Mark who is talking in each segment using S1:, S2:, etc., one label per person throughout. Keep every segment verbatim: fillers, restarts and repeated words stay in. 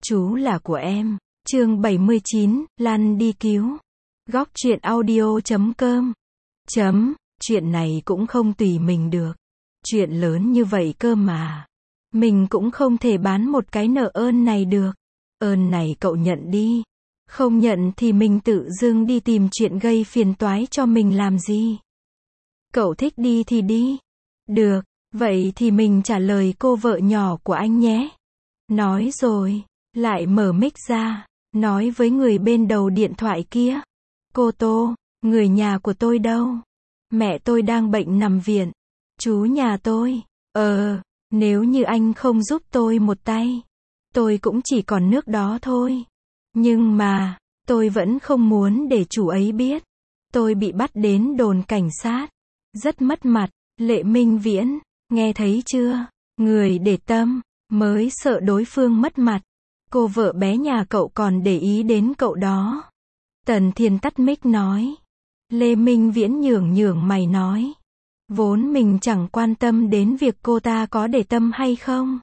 S1: Chú là của em. Chương bảy mươi chín, Lan đi cứu. Góc truyện audio chấm com. Chấm, chuyện này cũng không tùy mình được. Chuyện lớn như vậy cơ mà. Mình cũng không thể bán một cái nợ ơn này được. Ơn này cậu nhận đi. Không nhận thì mình tự dưng đi tìm chuyện gây phiền toái cho mình làm gì. Cậu thích đi thì đi. Được, vậy thì mình trả lời cô vợ nhỏ của anh nhé. Nói rồi, lại mở mic ra, nói với người bên đầu điện thoại kia. Cô Tô, người nhà của tôi đâu? Mẹ tôi đang bệnh nằm viện. Chú nhà tôi, ờ, nếu như anh không giúp tôi một tay, tôi cũng chỉ còn nước đó thôi. Nhưng mà, tôi vẫn không muốn để chủ ấy biết. Tôi bị bắt đến đồn cảnh sát. Rất mất mặt, Lệ Minh Viễn, nghe thấy chưa? Người để tâm, mới sợ đối phương mất mặt. Cô vợ bé nhà cậu còn để ý đến cậu đó. Tần Thiên tắt mic nói. Lê Minh Viễn nhường nhường mày nói. Vốn mình chẳng quan tâm đến việc cô ta có để tâm hay không.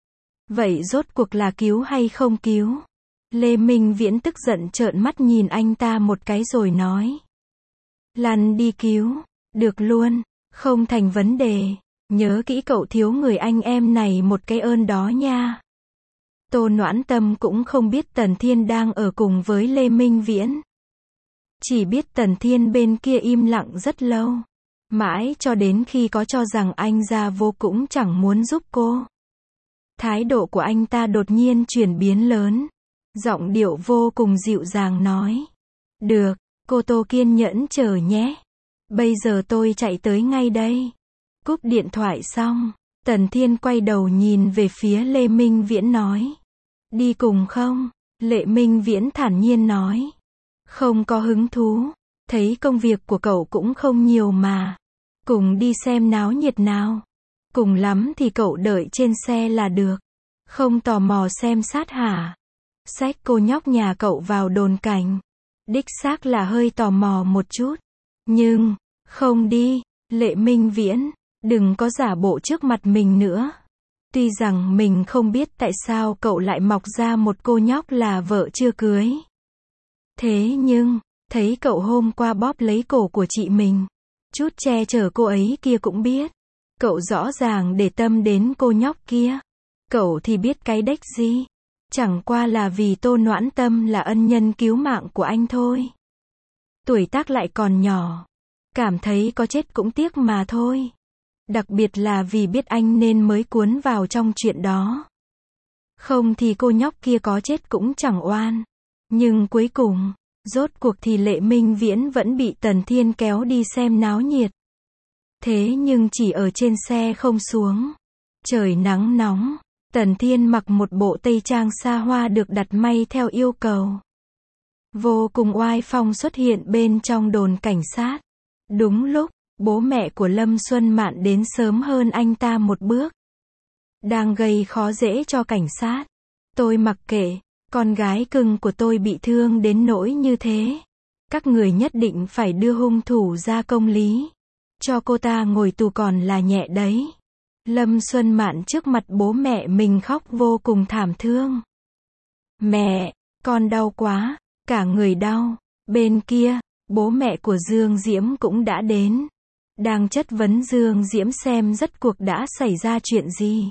S1: Vậy rốt cuộc là cứu hay không cứu? Lê Minh Viễn tức giận trợn mắt nhìn anh ta một cái rồi nói. Lăn đi cứu. Được luôn, không thành vấn đề. Nhớ kỹ cậu thiếu người anh em này một cái ơn đó nha. Tô Noãn Tâm cũng không biết Tần Thiên đang ở cùng với Lê Minh Viễn. Chỉ biết Tần Thiên bên kia im lặng rất lâu. Mãi cho đến khi có cho rằng anh ra vô cũng chẳng muốn giúp cô. Thái độ của anh ta đột nhiên chuyển biến lớn. Giọng điệu vô cùng dịu dàng nói. Được, cô Tô kiên nhẫn chờ nhé. Bây giờ tôi chạy tới ngay đây. Cúp điện thoại xong, Tần Thiên quay đầu nhìn về phía Lê Minh Viễn nói. Đi cùng không? Lệ Minh Viễn thản nhiên nói. Không có hứng thú. Thấy công việc của cậu cũng không nhiều mà. Cùng đi xem náo nhiệt nào. Cùng lắm thì cậu đợi trên xe là được. Không tò mò xem sát hả? Xách cô nhóc nhà cậu vào đồn cảnh. Đích xác là hơi tò mò một chút. Nhưng, không đi, Lệ Minh Viễn, đừng có giả bộ trước mặt mình nữa. Tuy rằng mình không biết tại sao cậu lại mọc ra một cô nhóc là vợ chưa cưới. Thế nhưng, thấy cậu hôm qua bóp lấy cổ của chị mình, chút che chở cô ấy kia cũng biết. Cậu rõ ràng để tâm đến cô nhóc kia. Cậu thì biết cái đếch gì. Chẳng qua là vì Tô Noãn Tâm là ân nhân cứu mạng của anh thôi. Tuổi tác lại còn nhỏ. Cảm thấy có chết cũng tiếc mà thôi. Đặc biệt là vì biết anh nên mới cuốn vào trong chuyện đó. Không thì cô nhóc kia có chết cũng chẳng oan. Nhưng cuối cùng, rốt cuộc thì Lệ Minh Viễn vẫn bị Tần Thiên kéo đi xem náo nhiệt. Thế nhưng chỉ ở trên xe không xuống. Trời nắng nóng. Tần Thiên mặc một bộ tây trang xa hoa được đặt may theo yêu cầu. Vô cùng oai phong xuất hiện bên trong đồn cảnh sát. Đúng lúc, bố mẹ của Lâm Xuân Mạn đến sớm hơn anh ta một bước. Đang gây khó dễ cho cảnh sát. Tôi mặc kệ, con gái cưng của tôi bị thương đến nỗi như thế. Các người nhất định phải đưa hung thủ ra công lý. Cho cô ta ngồi tù còn là nhẹ đấy. Lâm Xuân Mạn trước mặt bố mẹ mình khóc vô cùng thảm thương. Mẹ, con đau quá, cả người đau. Bên kia, bố mẹ của Dương Diễm cũng đã đến. Đang chất vấn Dương Diễm xem rốt cuộc đã xảy ra chuyện gì.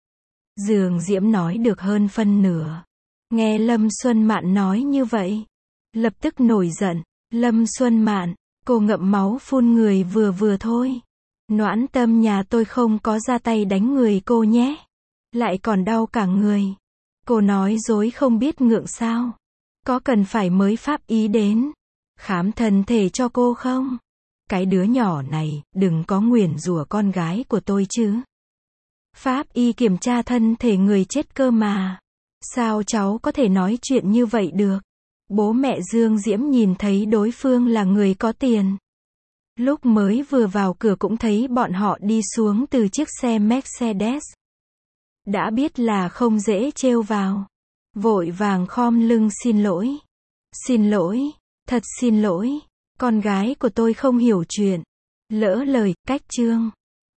S1: Dương Diễm nói được hơn phân nửa. Nghe Lâm Xuân Mạn nói như vậy, lập tức nổi giận. Lâm Xuân Mạn, cô ngậm máu phun người vừa vừa thôi. Noãn Tâm nhà tôi không có ra tay đánh người cô nhé. Lại còn đau cả người. Cô nói dối không biết ngượng sao. Có cần phải mới pháp ý đến khám thân thể cho cô không? Cái đứa nhỏ này, đừng có nguyền rủa con gái của tôi chứ. Pháp y kiểm tra thân thể người chết cơ mà. Sao cháu có thể nói chuyện như vậy được? Bố mẹ Dương Diễm nhìn thấy đối phương là người có tiền. Lúc mới vừa vào cửa cũng thấy bọn họ đi xuống từ chiếc xe Mercedes. Đã biết là không dễ trêu vào. Vội vàng khom lưng xin lỗi. Xin lỗi, thật xin lỗi. Con gái của tôi không hiểu chuyện. Lỡ lời, cách chương.